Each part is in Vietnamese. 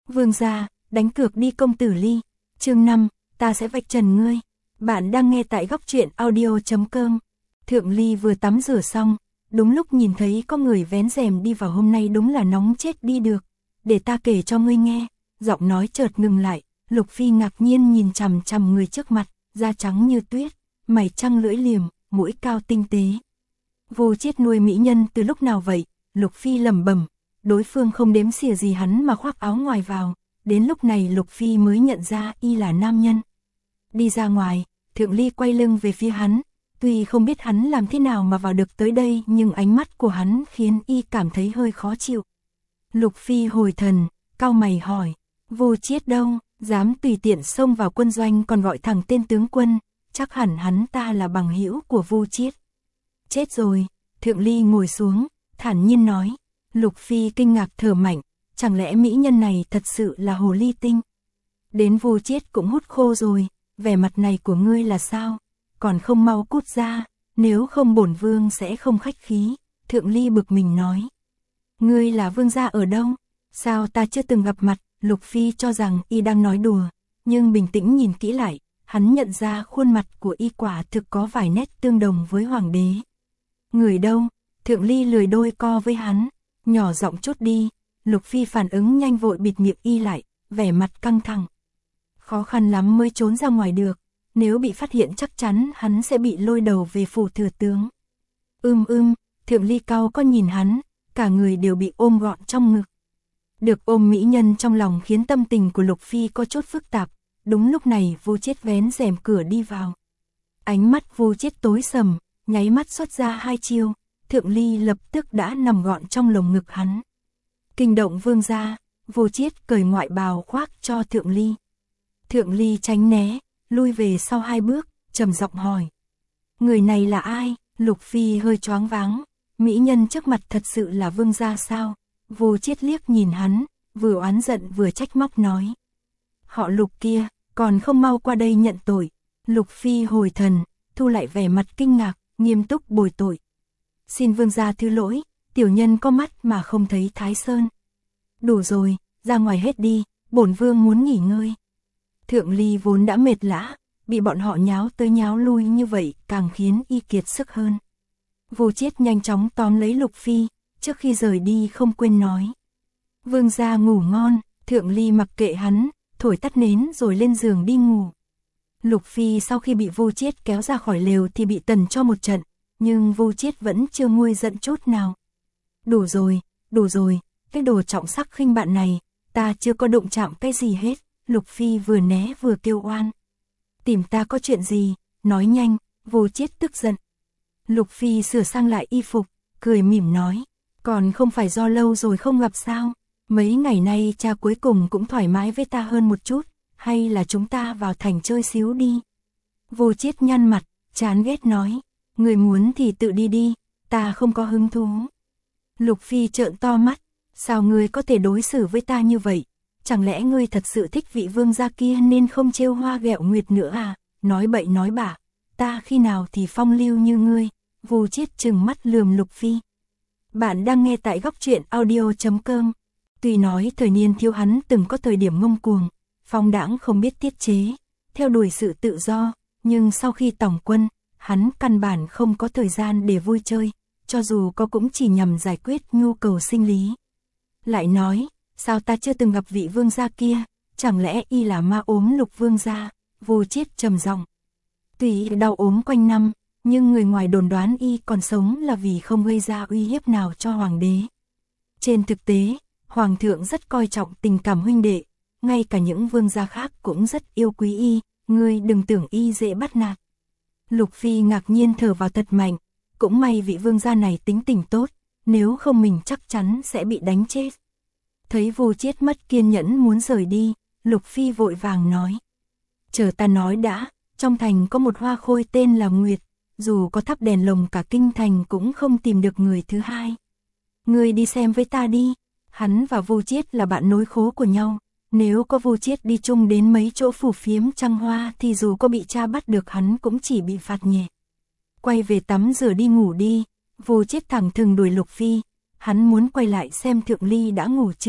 Vương gia, đánh cược đi công tử Ly. Chương 5, ta sẽ vạch trần ngươi. Bạn đang nghe tại góc truyện audio.com. Thượng Ly vừa tắm rửa xong, đúng lúc nhìn thấy có người vén rèm đi vào, hôm nay đúng là nóng chết đi được. Để ta kể cho ngươi nghe. Giọng nói chợt ngừng lại, Lục Phi ngạc nhiên nhìn chằm chằm người trước mặt, da trắng như tuyết, mày trăng lưỡi liềm, mũi cao tinh tế. Vô Chiết nuôi mỹ nhân từ lúc nào vậy? Lục Phi lẩm bẩm, đối phương không đếm xỉa gì hắn mà khoác áo ngoài vào, đến lúc này Lục Phi mới nhận ra y là nam nhân. Đi ra ngoài, Thượng Ly quay lưng về phía hắn, tuy không biết hắn làm thế nào mà vào được tới đây, nhưng ánh mắt của hắn khiến y cảm thấy hơi khó chịu. Lục Phi hồi thần, cau mày hỏi, Vô Chiết đâu, dám tùy tiện xông vào quân doanh còn gọi thẳng tên tướng quân, chắc hẳn hắn ta là bằng hữu của Vô Chiết. Chết rồi. Thượng Ly ngồi xuống, thản nhiên nói. Lục Phi kinh ngạc thở mạnh, chẳng lẽ mỹ nhân này thật sự là hồ ly tinh? Đến Vô Chiết cũng hút khô rồi, vẻ mặt này của ngươi là sao? Còn không mau cút ra, nếu không bổn vương sẽ không khách khí. Thượng Ly bực mình nói. Ngươi là vương gia ở đâu? Sao ta chưa từng gặp mặt? Lục Phi cho rằng y đang nói đùa, nhưng bình tĩnh nhìn kỹ lại, hắn nhận ra khuôn mặt của y quả thực có vài nét tương đồng với hoàng đế. Người đâu? Thượng Ly lười đôi co với hắn, nhỏ giọng chút đi. Lục Phi phản ứng nhanh vội bịt miệng y lại, vẻ mặt căng thẳng. Khó khăn lắm mới trốn ra ngoài được, nếu bị phát hiện chắc chắn hắn sẽ bị lôi đầu về phủ thừa tướng. Thượng Ly cau có nhìn hắn, cả người đều bị ôm gọn trong ngực. Được ôm mỹ nhân trong lòng khiến tâm tình của Lục Phi có chút phức tạp. Đúng lúc này Vô Chiết vén rèm cửa đi vào. Ánh mắt Vô Chiết tối sầm, nháy mắt xuất ra hai chiêu, Thượng Ly lập tức đã nằm gọn trong lồng ngực hắn. Kinh động vương gia, Vô Chiết cởi ngoại bào khoác cho Thượng Ly. Thượng Ly tránh né, lui về sau hai bước, trầm giọng hỏi. Người này là ai? Lục Phi hơi choáng váng, mỹ nhân trước mặt thật sự là vương gia sao? Vô Chiết liếc nhìn hắn, vừa oán giận vừa trách móc nói. Họ Lục kia, còn không mau qua đây nhận tội. Lục Phi hồi thần, thu lại vẻ mặt kinh ngạc, nghiêm túc bồi tội. Xin vương gia thứ lỗi, tiểu nhân có mắt mà không thấy Thái Sơn. Đủ rồi, ra ngoài hết đi, bổn vương muốn nghỉ ngơi. Thượng Ly vốn đã mệt lã, bị bọn họ nháo tới nháo lui như vậy càng khiến y kiệt sức hơn. Vô Chiết nhanh chóng tóm lấy Lục Phi, trước khi rời đi không quên nói. Vương gia ngủ ngon. Thượng Ly mặc kệ hắn, thổi tắt nến rồi lên giường đi ngủ. Lục Phi sau khi bị Vô Chiết kéo ra khỏi lều thì bị tần cho một trận, nhưng Vô Chiết vẫn chưa nguôi giận chút nào. Đủ rồi, cái đồ trọng sắc khinh bạn này, ta chưa có đụng chạm cái gì hết. Lục Phi vừa né vừa kêu oan. Tìm ta có chuyện gì, nói nhanh. Vô Chiết tức giận. Lục Phi sửa sang lại y phục, cười mỉm nói. Còn không phải do lâu rồi không gặp sao? Mấy ngày nay cha cuối cùng cũng thoải mái với ta hơn một chút, hay là chúng ta vào thành chơi xíu đi. Vô Chiết nhăn mặt, chán ghét nói, người muốn thì tự đi đi, ta không có hứng thú. Lục Phi trợn to mắt, sao ngươi có thể đối xử với ta như vậy? Chẳng lẽ ngươi thật sự thích vị vương gia kia nên không trêu hoa ghẹo nguyệt nữa à? Nói bậy nói bạ, ta khi nào thì phong lưu như ngươi? Vô Chiết trừng mắt lườm Lục Phi. Bạn đang nghe tại góc truyện audio.com. Tuy nói thời niên thiếu hắn từng có thời điểm ngông cuồng, phóng đãng không biết tiết chế, theo đuổi sự tự do, nhưng sau khi tòng quân, hắn căn bản không có thời gian để vui chơi, cho dù có cũng chỉ nhằm giải quyết nhu cầu sinh lý. Lại nói, sao ta chưa từng gặp vị vương gia kia, chẳng lẽ y là ma ốm Lục vương gia? Vô Chiết trầm giọng. Tuy đau ốm quanh năm, nhưng người ngoài đồn đoán y còn sống là vì không gây ra uy hiếp nào cho hoàng đế. Trên thực tế, hoàng thượng rất coi trọng tình cảm huynh đệ, ngay cả những vương gia khác cũng rất yêu quý y, ngươi đừng tưởng y dễ bắt nạt. Lục Phi ngạc nhiên thở vào thật mạnh, cũng may vị vương gia này tính tình tốt, nếu không mình chắc chắn sẽ bị đánh chết. Thấy Vô Chiết mất kiên nhẫn muốn rời đi, Lục Phi vội vàng nói. Chờ ta nói đã, trong thành có một hoa khôi tên là Nguyệt, dù có thắp đèn lồng cả kinh thành cũng không tìm được người thứ hai. Ngươi đi xem với ta đi. Hắn và Vô Chiết là bạn nối khố của nhau, nếu có Vô Chiết đi chung đến mấy chỗ phủ phiếm trăng hoa thì dù có bị cha bắt được hắn cũng chỉ bị phạt nhẹ. Quay về tắm rửa đi ngủ đi. Vô Chiết thẳng thừng đuổi Lục Phi, hắn muốn quay lại xem Thượng Ly đã ngủ chưa.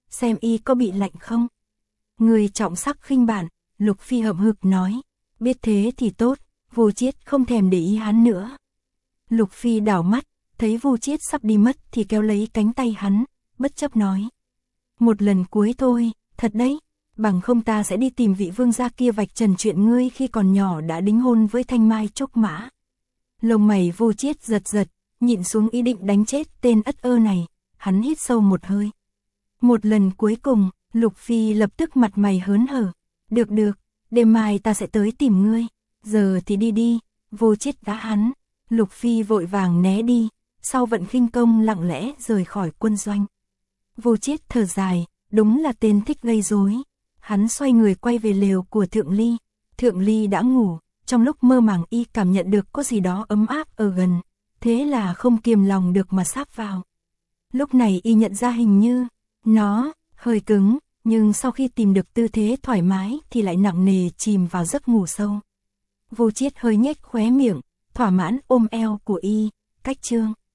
xem y có bị lạnh không. Người trọng sắc khinh bạn, Lục Phi hậm hực nói, biết thế thì tốt, Vô Chiết không thèm để ý hắn nữa. Lục Phi đảo mắt, thấy Vô Chiết sắp đi mất thì kéo lấy cánh tay hắn, bất chấp nói. Một lần cuối thôi, thật đấy, bằng không ta sẽ đi tìm vị vương gia kia vạch trần chuyện ngươi khi còn nhỏ đã đính hôn với Thanh Mai Trúc Mã. Lông mày Vô Chiết giật giật, nhịn xuống ý định đánh chết tên ất ơ này, hắn hít sâu một hơi. Một lần cuối cùng, Lục Phi lập tức mặt mày hớn hở. Được được, đêm mai ta sẽ tới tìm ngươi, giờ thì đi đi. Vô Chiết đá hắn, Lục Phi vội vàng né đi, sau vận khinh công lặng lẽ rời khỏi quân doanh. Vô Chiết thở dài, đúng là tên thích gây rối. Hắn xoay người quay về lều của Thượng Ly. Thượng Ly đã ngủ, trong lúc mơ màng y cảm nhận được có gì đó ấm áp ở gần, thế là không kiềm lòng được mà sáp vào. Lúc này y nhận ra hình như nó hơi cứng, nhưng sau khi tìm được tư thế thoải mái thì lại nặng nề chìm vào giấc ngủ sâu. Vô Chiết hơi nhếch khóe miệng, thỏa mãn ôm eo của y, cách chương.